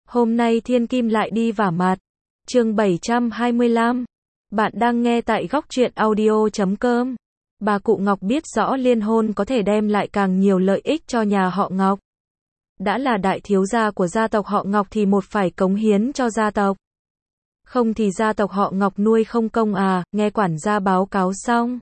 Hôm nay thiên kim lại đi vả mặt. Chương 725. Bạn đang nghe tại góc truyện audio.com. Bà cụ Ngọc biết rõ liên hôn có thể đem lại càng nhiều lợi ích cho nhà họ Ngọc. Đã là đại thiếu gia của gia tộc họ Ngọc thì một phải cống hiến cho gia tộc. Không thì gia tộc họ Ngọc nuôi không công à, nghe quản gia báo cáo xong.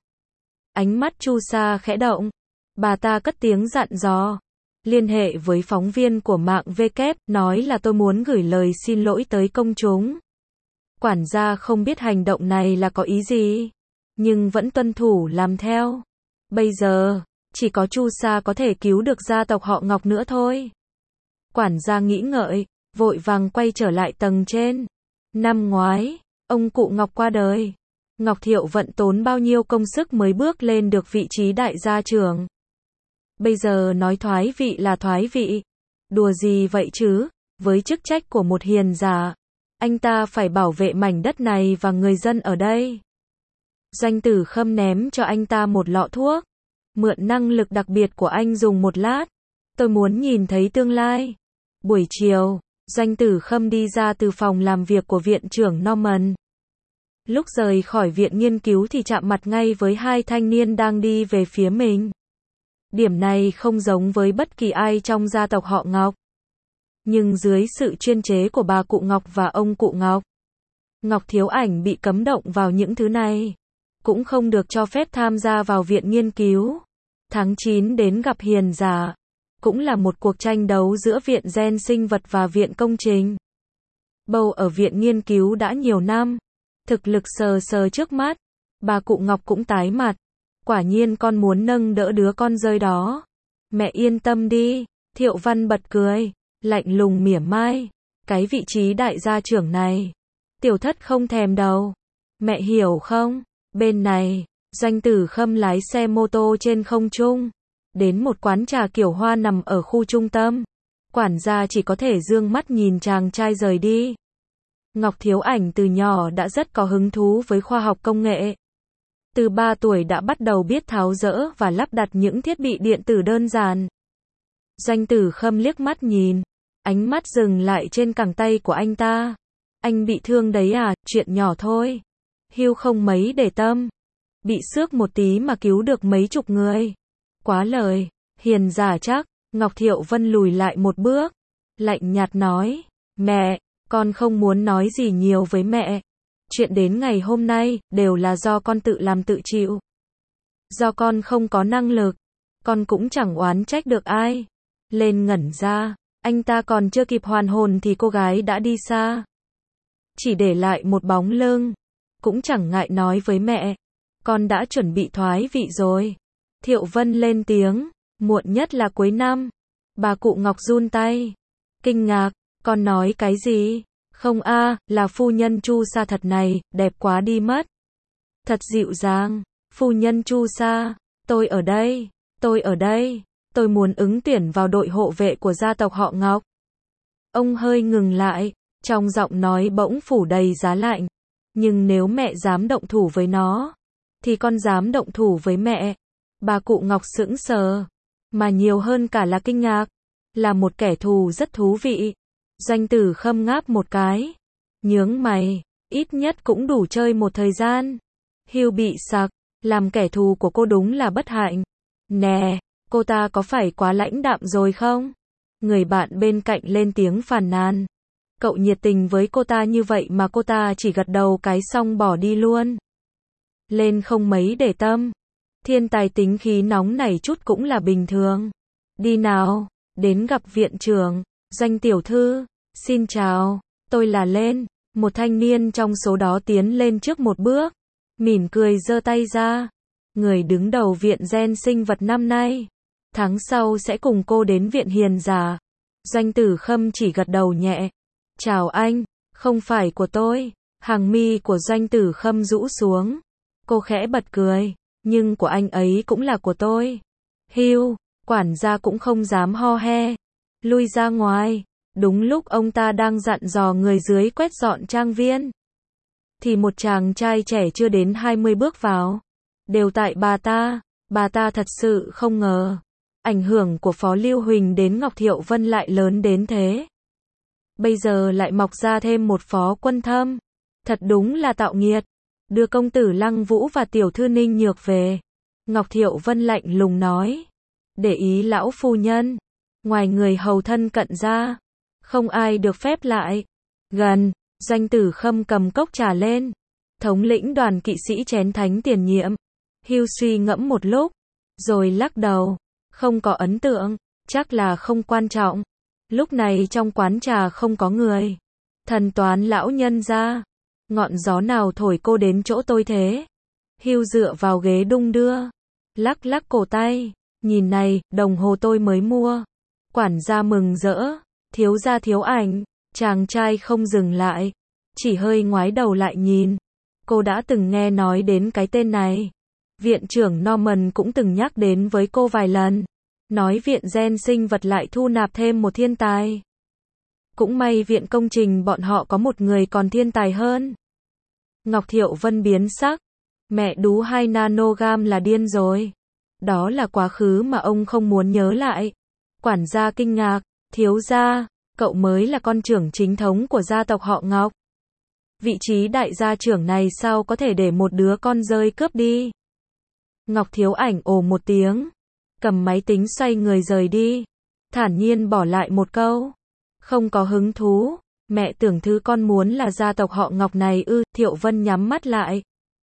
Ánh mắt Chu Sa khẽ động. Bà ta cất tiếng dặn dò. Liên hệ với phóng viên của mạng VK, nói là tôi muốn gửi lời xin lỗi tới công chúng. Quản gia không biết hành động này là có ý gì, nhưng vẫn tuân thủ làm theo. Bây giờ, chỉ có Chu Sa có thể cứu được gia tộc họ Ngọc nữa thôi. Quản gia nghĩ ngợi, vội vàng quay trở lại tầng trên. Năm ngoái, ông cụ Ngọc qua đời. Ngọc Thiệu Vận tốn bao nhiêu công sức mới bước lên được vị trí đại gia trưởng. Bây giờ nói thoái vị là thoái vị. Đùa gì vậy chứ, với chức trách của một hiền giả, anh ta phải bảo vệ mảnh đất này và người dân ở đây. Doanh Tử Khâm ném cho anh ta một lọ thuốc. Mượn năng lực đặc biệt của anh dùng một lát. Tôi muốn nhìn thấy tương lai. Buổi chiều, Doanh Tử Khâm đi ra từ phòng làm việc của viện trưởng Norman. Lúc rời khỏi viện nghiên cứu thì chạm mặt ngay với hai thanh niên đang đi về phía mình. Điểm này không giống với bất kỳ ai trong gia tộc họ Ngọc. Nhưng dưới sự chuyên chế của bà cụ Ngọc và ông cụ Ngọc, Ngọc Thiếu Ảnh bị cấm động vào những thứ này. Cũng không được cho phép tham gia vào viện nghiên cứu. Tháng 9 đến gặp hiền giả. Cũng là một cuộc tranh đấu giữa viện gen sinh vật và viện công trình. Bầu ở viện nghiên cứu đã nhiều năm. Thực lực sờ sờ trước mắt. Bà cụ Ngọc cũng tái mặt. Quả nhiên con muốn nâng đỡ đứa con rơi đó. Mẹ yên tâm đi. Thiệu Văn bật cười, lạnh lùng mỉa mai. Cái vị trí đại gia trưởng này, tiểu thất không thèm đâu. Mẹ hiểu không? Bên này, Doanh Tử Khâm lái xe mô tô trên không trung. Đến một quán trà kiểu Hoa nằm ở khu trung tâm. Quản gia chỉ có thể dương mắt nhìn chàng trai rời đi. Ngọc Thiếu Ảnh từ nhỏ đã rất có hứng thú với khoa học công nghệ. Từ 3 tuổi đã bắt đầu biết tháo dỡ và lắp đặt những thiết bị điện tử đơn giản. Doanh Tử Khâm liếc mắt nhìn, ánh mắt dừng lại trên cẳng tay của anh ta. Anh bị thương đấy à, chuyện nhỏ thôi. Hưu không mấy để tâm. Bị xước một tí mà cứu được mấy chục người. Quá lời, hiền giả chắc. Ngọc Thiệu Vân lùi lại một bước, lạnh nhạt nói, mẹ, con không muốn nói gì nhiều với mẹ. Chuyện đến ngày hôm nay, đều là do con tự làm tự chịu. Do con không có năng lực, con cũng chẳng oán trách được ai. Lên ngẩn ra, anh ta còn chưa kịp hoàn hồn thì cô gái đã đi xa. Chỉ để lại một bóng lưng, cũng chẳng ngại nói với mẹ. Con đã chuẩn bị thoái vị rồi. Thiệu Vân lên tiếng, muộn nhất là cuối năm. Bà cụ Ngọc run tay, kinh ngạc, con nói cái gì? Không a, là phu nhân Chu Sa thật này, đẹp quá đi mất. Thật dịu dàng, phu nhân Chu Sa, tôi ở đây, tôi ở đây, tôi muốn ứng tuyển vào đội hộ vệ của gia tộc họ Ngọc. Ông hơi ngừng lại, trong giọng nói bỗng phủ đầy giá lạnh. Nhưng nếu mẹ dám động thủ với nó, thì con dám động thủ với mẹ. Bà cụ Ngọc sững sờ, mà nhiều hơn cả là kinh ngạc, là một kẻ thù rất thú vị. Doanh Tử Khâm ngáp một cái, nhướng mày, ít nhất cũng đủ chơi một thời gian. Hưu bị sặc, làm kẻ thù của cô đúng là bất hạnh. Nè, cô ta có phải quá lãnh đạm rồi không? Người bạn bên cạnh lên tiếng phàn nàn. Cậu nhiệt tình với cô ta như vậy mà cô ta chỉ gật đầu cái xong bỏ đi luôn. Lên không mấy để tâm. Thiên tài tính khí nóng nảy chút cũng là bình thường. Đi nào, đến gặp viện trưởng. Doanh tiểu thư, xin chào, tôi là Lên. Một thanh niên trong số đó tiến lên trước một bước, mỉm cười giơ tay ra. Người đứng đầu viện gen sinh vật năm nay, tháng sau sẽ cùng cô đến viện hiền giả. Doanh Tử Khâm chỉ gật đầu nhẹ. Chào anh, không phải của tôi. Hàng mi của Doanh Tử Khâm rũ xuống. Cô khẽ bật cười, nhưng của anh ấy cũng là của tôi. Hưu, quản gia cũng không dám ho he. Lui ra ngoài. Đúng lúc ông ta đang dặn dò người dưới quét dọn trang viên, thì một chàng trai trẻ chưa đến 20 bước vào. Đều tại bà ta thật sự không ngờ. Ảnh hưởng của Phó Lưu Huỳnh đến Ngọc Thiệu Vân lại lớn đến thế. bây giờ lại mọc ra thêm một phó quân thâm. Thật đúng là tạo nghiệt. Đưa công tử Lăng Vũ và tiểu thư Ninh Nhược về. Ngọc Thiệu Vân lạnh lùng nói. Để ý lão phu nhân. Ngoài người hầu thân cận ra, không ai được phép lại gần. Doanh Tử Khâm cầm cốc trà lên. Thống lĩnh đoàn kỵ sĩ chén thánh tiền nhiệm. Hưu suy ngẫm một lúc, rồi lắc đầu. Không có ấn tượng, chắc là không quan trọng. Lúc này trong quán trà không có người. Thần toán lão nhân ra. Ngọn gió nào thổi cô đến chỗ tôi thế? Hưu dựa vào ghế đung đưa. Lắc lắc cổ tay. Nhìn này, đồng hồ tôi mới mua. Quản gia mừng rỡ. Thiếu gia thiếu ảnh. Chàng trai không dừng lại. Chỉ hơi ngoái đầu lại nhìn. Cô đã từng nghe nói đến cái tên này. Viện trưởng Norman cũng từng nhắc đến với cô vài lần. Nói viện gen sinh vật lại thu nạp thêm một thiên tài. Cũng may viện công trình bọn họ có một người còn thiên tài hơn. Ngọc Thiệu Vân biến sắc. Mẹ đú 2 nanogam là điên rồi. Đó là quá khứ mà ông không muốn nhớ lại. Quản gia kinh ngạc. Thiếu gia, cậu mới là con trưởng chính thống của gia tộc họ Ngọc. Vị trí đại gia trưởng này sao có thể để một đứa con rơi cướp đi? Ngọc Thiếu Ảnh ồ một tiếng. Cầm máy tính xoay người rời đi. Thản nhiên bỏ lại một câu. Không có hứng thú. Mẹ tưởng thứ con muốn là gia tộc họ Ngọc này ư? Thiệu Vân nhắm mắt lại.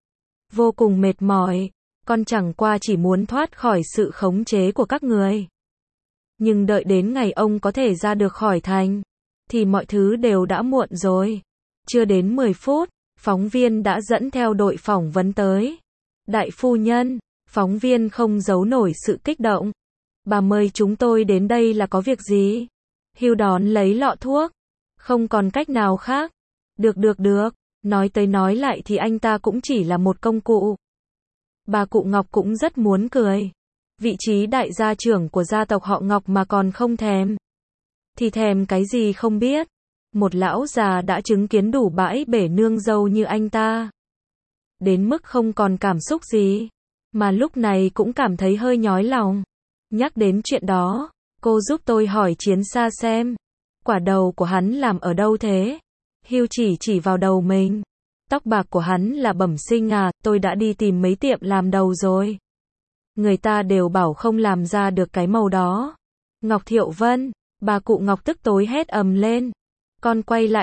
Vô cùng mệt mỏi. Con chẳng qua chỉ muốn thoát khỏi sự khống chế của các người. Nhưng đợi đến ngày ông có thể ra được khỏi thành, thì mọi thứ đều đã muộn rồi. Chưa đến 10 phút, phóng viên đã dẫn theo đội phỏng vấn tới. Đại phu nhân, phóng viên không giấu nổi sự kích động. Bà mời chúng tôi đến đây là có việc gì? Hưu đón lấy lọ thuốc. Không còn cách nào khác. Được. Nói tới nói lại thì anh ta cũng chỉ là một công cụ. Bà cụ Ngọc cũng rất muốn cười. Vị trí đại gia trưởng của gia tộc họ Ngọc mà còn không thèm. Thì thèm cái gì không biết. Một lão già đã chứng kiến đủ bãi bể nương dâu như anh ta. Đến mức không còn cảm xúc gì. Mà lúc này cũng cảm thấy hơi nhói lòng. Nhắc đến chuyện đó, cô giúp tôi hỏi Chiến Sa xem. Quả đầu của hắn làm ở đâu thế? Hưu chỉ vào đầu mình. Tóc bạc của hắn là bẩm sinh à, tôi đã đi tìm mấy tiệm làm đầu rồi. Người ta đều bảo không làm ra được cái màu đó. Ngọc Thiệu Vân, bà cụ Ngọc tức tối hét ầm lên. Con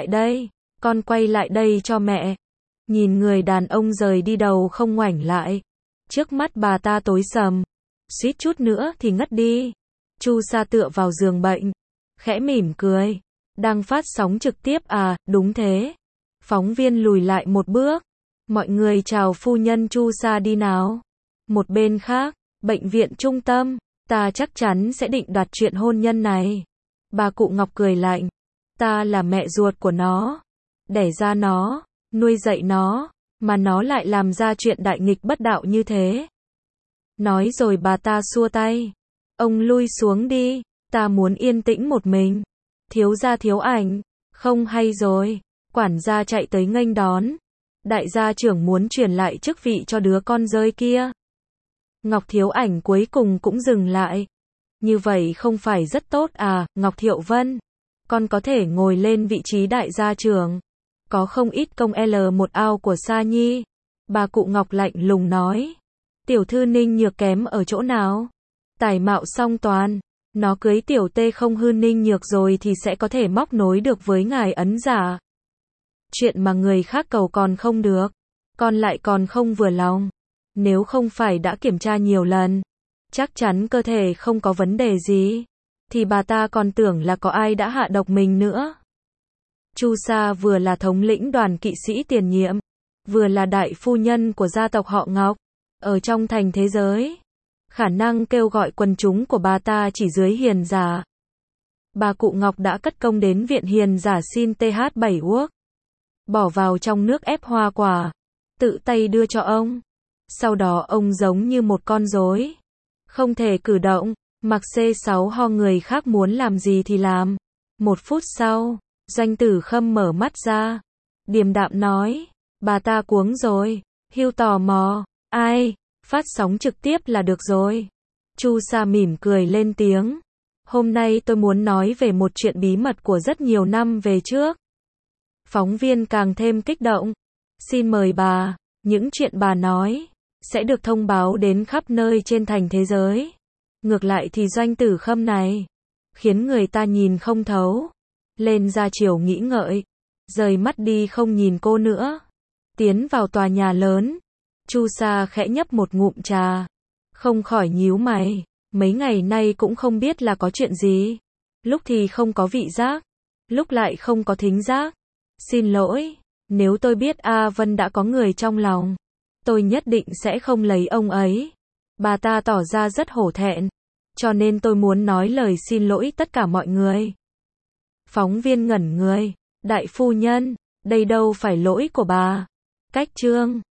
quay lại đây cho mẹ. Nhìn người đàn ông rời đi đầu không ngoảnh lại. Trước mắt bà ta tối sầm. Suýt chút nữa thì ngất đi. Chu Sa tựa vào giường bệnh. Khẽ mỉm cười. Đang phát sóng trực tiếp à, đúng thế. Phóng viên lùi lại một bước. Mọi người chào phu nhân Chu Sa đi nào. Một bên khác, bệnh viện trung tâm. Ta chắc chắn sẽ định đoạt chuyện hôn nhân này. Bà cụ Ngọc cười lạnh. Ta là mẹ ruột của nó. Đẻ ra nó, nuôi dạy nó, mà nó lại làm ra chuyện đại nghịch bất đạo như thế. Nói rồi bà ta xua tay. Ông lui xuống đi, ta muốn yên tĩnh một mình. Thiếu gia Thiếu Ảnh, không hay rồi. Quản gia chạy tới nghênh đón. Đại gia trưởng muốn truyền lại chức vị cho đứa con rơi kia. Ngọc Thiếu Ảnh cuối cùng cũng dừng lại. Như vậy không phải rất tốt à, Ngọc Thiệu Vân. Con có thể ngồi lên vị trí đại gia trưởng. Có không ít công L1 ao của Sa Nhi. Bà cụ Ngọc lạnh lùng nói. Tiểu thư Ninh Nhược kém ở chỗ nào? Tài mạo song toàn. Nó cưới tiểu tê không hư Ninh Nhược rồi thì sẽ có thể móc nối được với ngài ấn giả. Chuyện mà người khác cầu còn không được. Con lại còn không vừa lòng. Nếu không phải đã kiểm tra nhiều lần, chắc chắn cơ thể không có vấn đề gì, thì bà ta còn tưởng là có ai đã hạ độc mình nữa. Chu Sa vừa là thống lĩnh đoàn kỵ sĩ tiền nhiệm, vừa là đại phu nhân của gia tộc họ Ngọc. Ở trong thành thế giới, khả năng kêu gọi quần chúng của bà ta chỉ dưới hiền giả. Bà cụ Ngọc đã cất công đến viện hiền giả xin TH7 uốc. Bỏ vào trong nước ép hoa quả. Tự tay đưa cho ông. Sau đó ông giống như một con rối. Không thể cử động. Mặc C6 ho người khác muốn làm gì thì làm. 1 phút sau, Doanh Tử Khâm mở mắt ra. Điềm đạm nói. Bà ta cuống rồi. Hưu tò mò. Ai? Phát sóng trực tiếp là được rồi. Chu Sa mỉm cười lên tiếng. Hôm nay tôi muốn nói về một chuyện bí mật của rất nhiều năm về trước. Phóng viên càng thêm kích động. Xin mời bà, những chuyện bà nói sẽ được thông báo đến khắp nơi trên thành thế giới. Ngược lại thì Doanh Tử Khâm này khiến người ta nhìn không thấu. Lên ra chiều nghĩ ngợi, rời mắt đi không nhìn cô nữa. Tiến vào tòa nhà lớn, Chu Sa khẽ nhấp một ngụm trà, không khỏi nhíu mày. Mấy ngày nay cũng không biết là có chuyện gì. Lúc thì không có vị giác, lúc lại không có thính giác. Xin lỗi, nếu tôi biết A Vân đã có người trong lòng, tôi nhất định sẽ không lấy ông ấy. Bà ta tỏ ra rất hổ thẹn, cho nên tôi muốn nói lời xin lỗi tất cả mọi người. Phóng viên ngẩn người. Đại phu nhân, đây đâu phải lỗi của bà. Cách chương